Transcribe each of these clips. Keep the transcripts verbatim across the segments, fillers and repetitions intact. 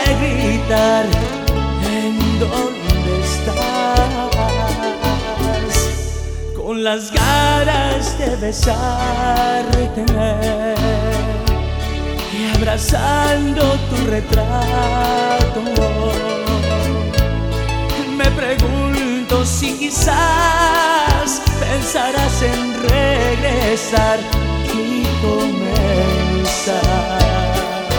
gritar: ¿en dónde estás? Con las ganas de besarte y abrazando tu retrato, me pregunto si quizás pensarás en regresar y comenzar.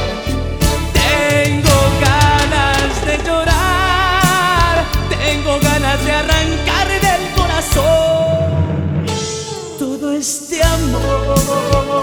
Tengo ganas de llorar, tengo ganas de arrancar del corazón todo este amor,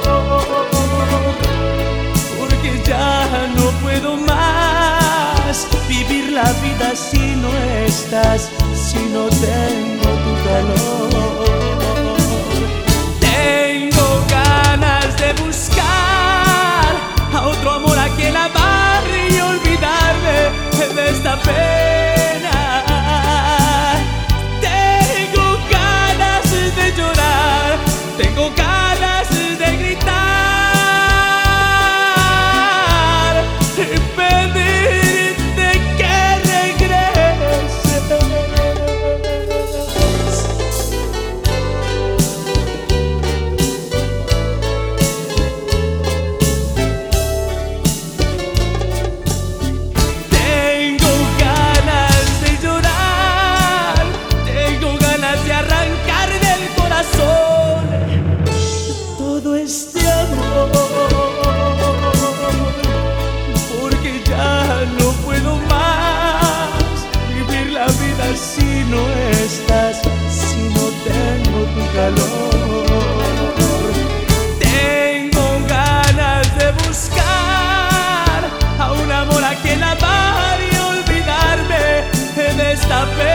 porque ya no puedo más vivir la vida si no estás, si no tengo tu calor. Tengo ganas de buscar a otro amor a quien amar y olvidarme de esta pena. Tengo ganas de llorar, tengo ganas de gritar y pedirte que regreses. Tengo ganas de llorar, tengo ganas de arrancar del corazón todo este amor, porque ya no puedo más vivir la vida si no estás, si no tengo tu calor. Tengo ganas de buscar a un amor a quien amar y olvidarme de esta pena.